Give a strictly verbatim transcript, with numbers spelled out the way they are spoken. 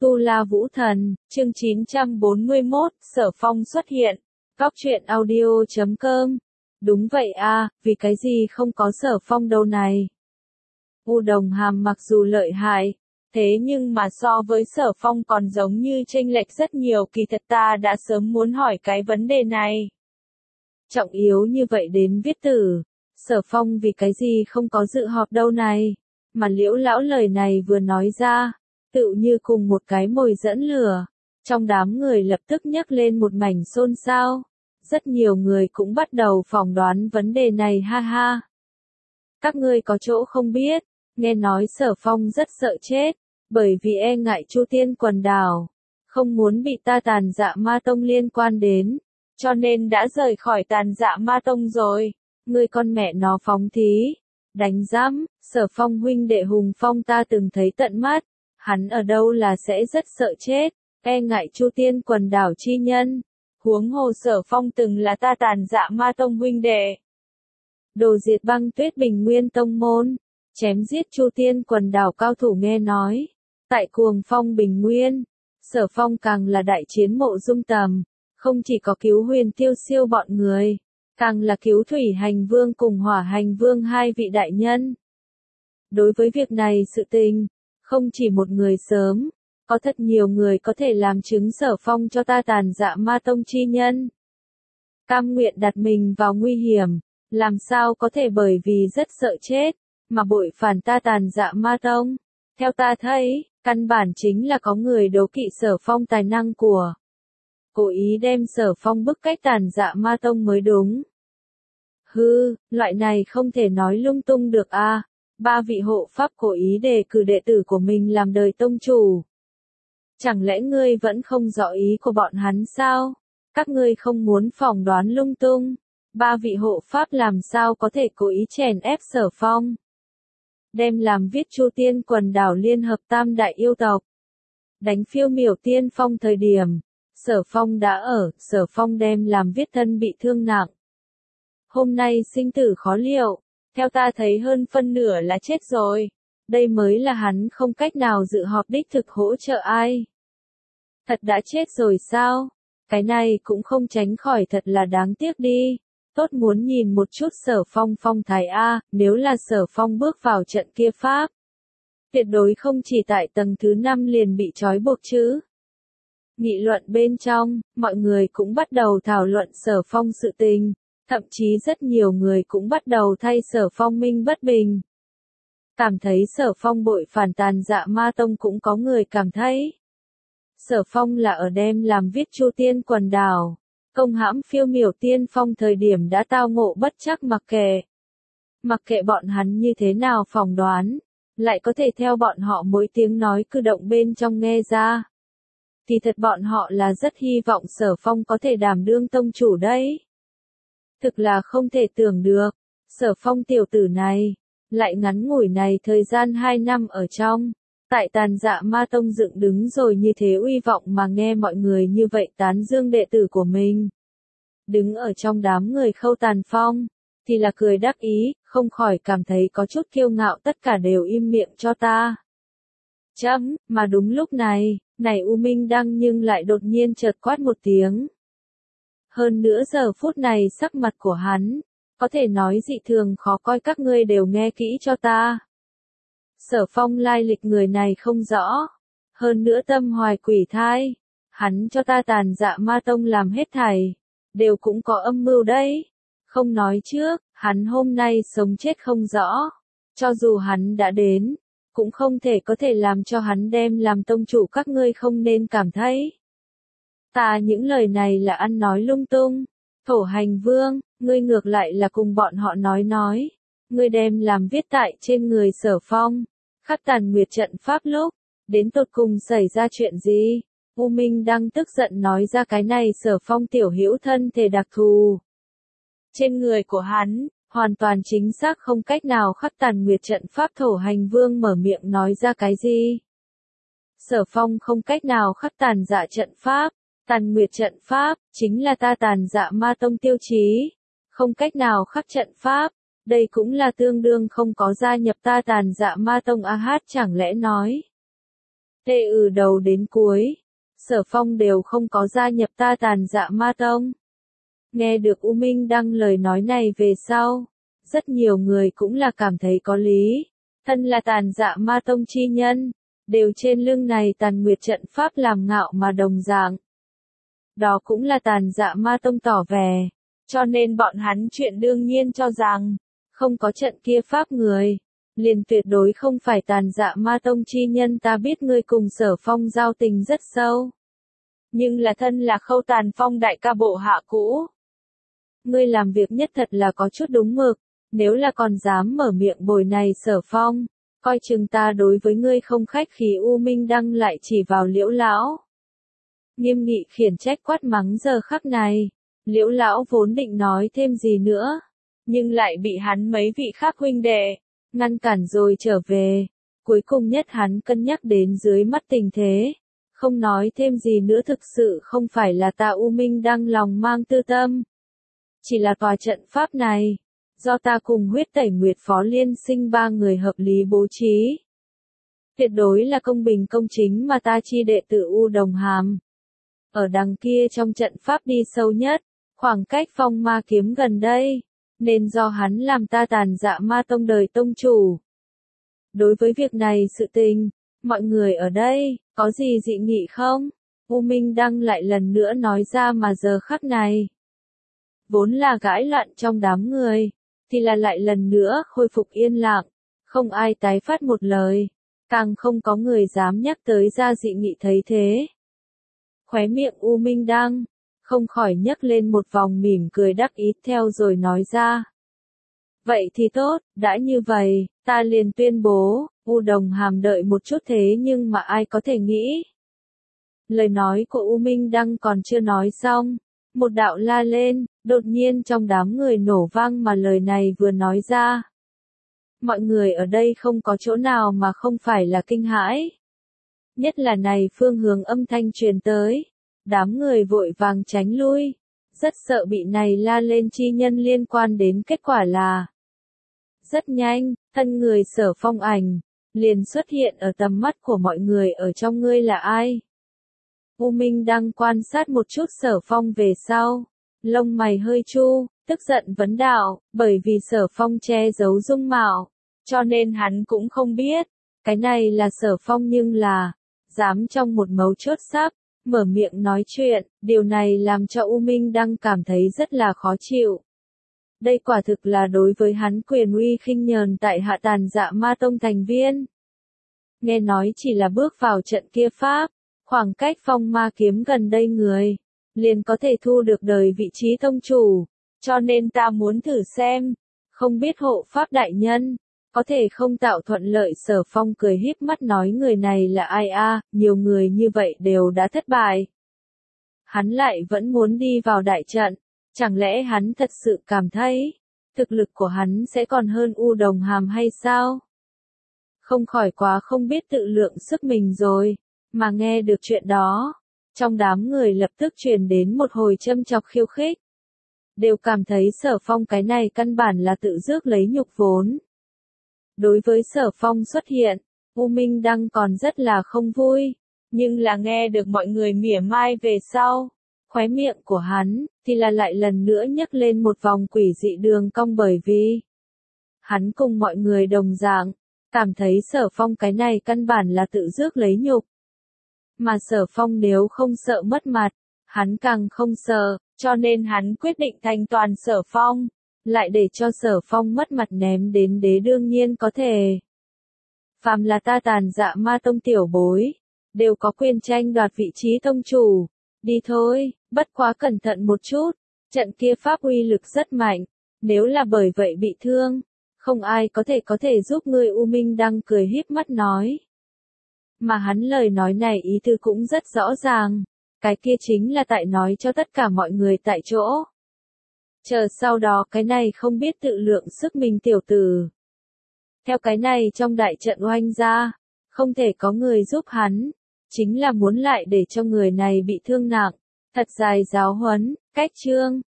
Tu La Vũ Thần, chương chín trăm bốn mươi mốt, Sở Phong xuất hiện. Góc truyện audio chấm com. Đúng vậy a, vì cái gì không có Sở Phong đâu này. U Đồng Hàm mặc dù lợi hại, thế nhưng mà so với Sở Phong còn giống như chênh lệch rất nhiều, kỳ thật ta đã sớm muốn hỏi cái vấn đề này. Trọng yếu như vậy đến viết tử, Sở Phong vì cái gì không có dự họp đâu này, mà Liễu lão lời này vừa nói ra, tựu như cùng một cái mồi dẫn lửa, trong đám người lập tức nhấc lên một mảnh xôn xao, rất nhiều người cũng bắt đầu phỏng đoán vấn đề này ha ha. Các ngươi có chỗ không biết, nghe nói Sở Phong rất sợ chết, bởi vì e ngại Chu Tiên quần đảo, không muốn bị ta Tàn Dạ Ma Tông liên quan đến, cho nên đã rời khỏi Tàn Dạ Ma Tông rồi. Ngươi con mẹ nó phóng thí, đánh giám, Sở Phong huynh đệ Hùng Phong ta từng thấy tận mắt, hắn ở đâu là sẽ rất sợ chết, e ngại Chu Tiên quần đảo chi nhân, huống hồ Sở Phong từng là ta Tàn Dạ Ma Tông huynh đệ. Đồ diệt Băng Tuyết Bình Nguyên tông môn, chém giết Chu Tiên quần đảo cao thủ nghe nói, tại Cuồng Phong Bình Nguyên, Sở Phong càng là đại chiến Mộ Dung Tầm, không chỉ có cứu Huyền Tiêu Siêu bọn người, càng là cứu Thủy Hành Vương cùng Hỏa Hành Vương hai vị đại nhân. Đối với việc này sự tình, không chỉ một người sớm, có thật nhiều người có thể làm chứng Sở Phong cho ta Tàn Dạ Ma Tông chi nhân. Cam nguyện đặt mình vào nguy hiểm, làm sao có thể bởi vì rất sợ chết, mà bội phản ta Tàn Dạ Ma Tông. Theo ta thấy, căn bản chính là có người đố kỵ Sở Phong tài năng của, cố ý đem Sở Phong bức cách Tàn Dạ Ma Tông mới đúng. Hư, loại này không thể nói lung tung được a. À. Ba vị hộ pháp cố ý đề cử đệ tử của mình làm đời tông chủ. Chẳng lẽ ngươi vẫn không rõ ý của bọn hắn sao? Các ngươi không muốn phỏng đoán lung tung. Ba vị hộ pháp làm sao có thể cố ý chèn ép Sở Phong? Đem làm viết Chu Tiên quần đảo liên hợp tam đại yêu tộc. Đánh Phiêu Miểu Tiên Phong thời điểm, Sở Phong đã ở, Sở Phong đem làm viết thân bị thương nặng. Hôm nay sinh tử khó liệu, theo ta thấy hơn phân nửa là chết rồi, đây mới là hắn không cách nào dự họp đích thực hỗ trợ ai. Thật đã chết rồi sao? Cái này cũng không tránh khỏi thật là đáng tiếc đi. Tốt muốn nhìn một chút Sở Phong phong thái A, nếu là Sở Phong bước vào trận kia pháp. Tuyệt đối không chỉ tại tầng thứ năm liền bị trói buộc chứ. Nghị luận bên trong, mọi người cũng bắt đầu thảo luận Sở Phong sự tình. Thậm chí rất nhiều người cũng bắt đầu thay Sở Phong minh bất bình. Cảm thấy Sở Phong bội phản Tàn Dạ Ma Tông, cũng có người cảm thấy Sở Phong là ở đem làm viết Chu Tiên quần đảo, công hãm Phiêu Miểu Tiên Phong thời điểm đã tao ngộ bất trắc, mặc kệ. Mặc kệ bọn hắn như thế nào phỏng đoán, lại có thể theo bọn họ mỗi tiếng nói cử động bên trong nghe ra. Thì thật bọn họ là rất hy vọng Sở Phong có thể đảm đương tông chủ đấy. Thực là không thể tưởng được, Sở Phong tiểu tử này, lại ngắn ngủi này thời gian hai năm ở trong, tại Tàn Dạ Ma Tông dựng đứng rồi như thế uy vọng mà nghe mọi người như vậy tán dương đệ tử của mình. Đứng ở trong đám người Khâu Tàn Phong, thì là cười đắc ý, không khỏi cảm thấy có chút kiêu ngạo, tất cả đều im miệng cho ta. Chấm, mà đúng lúc này, này U Minh Đăng nhưng lại đột nhiên chợt quát một tiếng. Hơn nữa giờ phút này sắc mặt của hắn, có thể nói dị thường khó coi, các ngươi đều nghe kỹ cho ta. Sở Phong lai lịch người này không rõ, hơn nữa tâm hoài quỷ thai, hắn cho ta Tàn Dạ Ma Tông làm hết thảy, đều cũng có âm mưu đấy. Không nói trước, hắn hôm nay sống chết không rõ, cho dù hắn đã đến, cũng không thể có thể làm cho hắn đem làm tông chủ, các ngươi không nên cảm thấy. Ta những lời này là ăn nói lung tung. Thổ Hành Vương, ngươi ngược lại là cùng bọn họ nói nói. Ngươi đem làm viết tại trên người Sở Phong. Khắc Tàn Nguyệt trận pháp lúc, đến tột cùng xảy ra chuyện gì? U Minh Đăng tức giận nói ra cái này Sở Phong tiểu hữu thân thể đặc thù. Trên người của hắn, hoàn toàn chính xác không cách nào khắc Tàn Nguyệt trận pháp. Thổ Hành Vương mở miệng nói ra cái gì? Sở Phong không cách nào khắc Tàn Dạ trận pháp. Tàn Nguyệt trận pháp, chính là ta Tàn Dạ Ma Tông tiêu chí. Không cách nào khắc trận pháp, đây cũng là tương đương không có gia nhập ta Tàn Dạ Ma Tông. A hát chẳng lẽ nói. Tê ừ đầu đến cuối, Sở Phong đều không có gia nhập ta Tàn Dạ Ma Tông. Nghe được U Minh Đăng lời nói này về sau, rất nhiều người cũng là cảm thấy có lý, thân là Tàn Dạ Ma Tông chi nhân, đều trên lưng này Tàn Nguyệt trận pháp làm ngạo mà đồng dạng. Đó cũng là Tàn Dạ Ma Tông tỏ vẻ, cho nên bọn hắn chuyện đương nhiên cho rằng, không có trận kia pháp người, liền tuyệt đối không phải Tàn Dạ Ma Tông chi nhân. Ta biết ngươi cùng Sở Phong giao tình rất sâu, nhưng là thân là Khâu Tàn Phong đại ca bộ hạ cũ. Ngươi làm việc nhất thật là có chút đúng mực, nếu là còn dám mở miệng bồi này Sở Phong, coi chừng ta đối với ngươi không khách khí. U Minh Đăng lại chỉ vào Liễu lão, nghiêm nghị khiển trách quát mắng. Giờ khắc này, Liễu lão vốn định nói thêm gì nữa, nhưng lại bị hắn mấy vị khác huynh đệ ngăn cản rồi trở về. Cuối cùng nhất hắn cân nhắc đến dưới mắt tình thế, không nói thêm gì nữa. Thực sự không phải là ta U Minh Đăng lòng mang tư tâm, chỉ là tòa trận pháp này, do ta cùng Huyết Tẩy Nguyệt Phó Liên Sinh ba người hợp lý bố trí. Tuyệt đối là công bình công chính mà ta chi đệ tử U Đồng Hàm. Ở đằng kia trong trận pháp đi sâu nhất, khoảng cách phong ma kiếm gần đây, nên do hắn làm ta Tàn Dạ Ma Tông đời tông chủ. Đối với việc này sự tình, mọi người ở đây, có gì dị nghị không? U Minh Đăng lại lần nữa nói ra. Mà giờ khắc này, vốn là gãi loạn trong đám người, thì là lại lần nữa khôi phục yên lặng, không ai tái phát một lời, càng không có người dám nhắc tới ra dị nghị. Thấy thế, khóe miệng U Minh Đăng không khỏi nhấc lên một vòng mỉm cười đắc ý, theo rồi nói ra. Vậy thì tốt, đã như vậy, ta liền tuyên bố. U Đồng Hàm đợi một chút, thế nhưng mà ai có thể nghĩ. Lời nói của U Minh Đăng còn chưa nói xong, một đạo la lên, đột nhiên trong đám người nổ vang. Mà lời này vừa nói ra, mọi người ở đây không có chỗ nào mà không phải là kinh hãi. Nhất là này phương hướng âm thanh truyền tới, đám người vội vàng tránh lui, rất sợ bị này la lên chi nhân liên quan đến. Kết quả là, rất nhanh, thân người Sở Phong ảnh liền xuất hiện ở tầm mắt của mọi người. Ở trong ngươi là ai? U Minh Đăng quan sát một chút Sở Phong về sau, lông mày hơi chu, tức giận vấn đạo, bởi vì Sở Phong che giấu dung mạo, cho nên hắn cũng không biết, cái này là Sở Phong, nhưng là, dám trong một mấu chốt sắp mở miệng nói chuyện, điều này làm cho U Minh Đăng cảm thấy rất là khó chịu. Đây quả thực là đối với hắn quyền uy khinh nhờn tại hạ Tàn Dạ Ma Tông thành viên. Nghe nói chỉ là bước vào trận kia pháp, khoảng cách phong ma kiếm gần đây người, liền có thể thu được đời vị trí tông chủ, cho nên ta muốn thử xem, không biết hộ pháp đại nhân, có thể không tạo thuận lợi. Sở Phong cười híp mắt nói, người này là ai a? Nhiều người như vậy đều đã thất bại, hắn lại vẫn muốn đi vào đại trận, chẳng lẽ hắn thật sự cảm thấy, thực lực của hắn sẽ còn hơn U Đồng Hàm hay sao? Không khỏi quá không biết tự lượng sức mình rồi. Mà nghe được chuyện đó, trong đám người lập tức truyền đến một hồi châm chọc khiêu khích. Đều cảm thấy Sở Phong cái này căn bản là tự rước lấy nhục vốn. Đối với Sở Phong xuất hiện, U Minh Đăng còn rất là không vui, nhưng là nghe được mọi người mỉa mai về sau, khóe miệng của hắn, thì là lại lần nữa nhấc lên một vòng quỷ dị đường cong, bởi vì hắn cùng mọi người đồng dạng, cảm thấy Sở Phong cái này căn bản là tự rước lấy nhục. Mà Sở Phong nếu không sợ mất mặt, hắn càng không sợ, cho nên hắn quyết định thành toàn Sở Phong, lại để cho Sở Phong mất mặt ném đến đế đương nhiên có thể. Phàm là ta Tàn Dạ Ma Tông tiểu bối, đều có quyền tranh đoạt vị trí tông chủ. Đi thôi, bất quá cẩn thận một chút, trận kia pháp uy lực rất mạnh, nếu là bởi vậy bị thương, không ai có thể có thể giúp ngươi. U Minh Đăng cười híp mắt nói. Mà hắn lời nói này ý tư cũng rất rõ ràng, cái kia chính là tại nói cho tất cả mọi người tại chỗ. Chờ sau đó cái này không biết tự lượng sức mình tiểu tử. Theo cái này trong đại trận oanh ra, không thể có người giúp hắn, chính là muốn lại để cho người này bị thương nặng, thật dài giáo huấn. Cách chương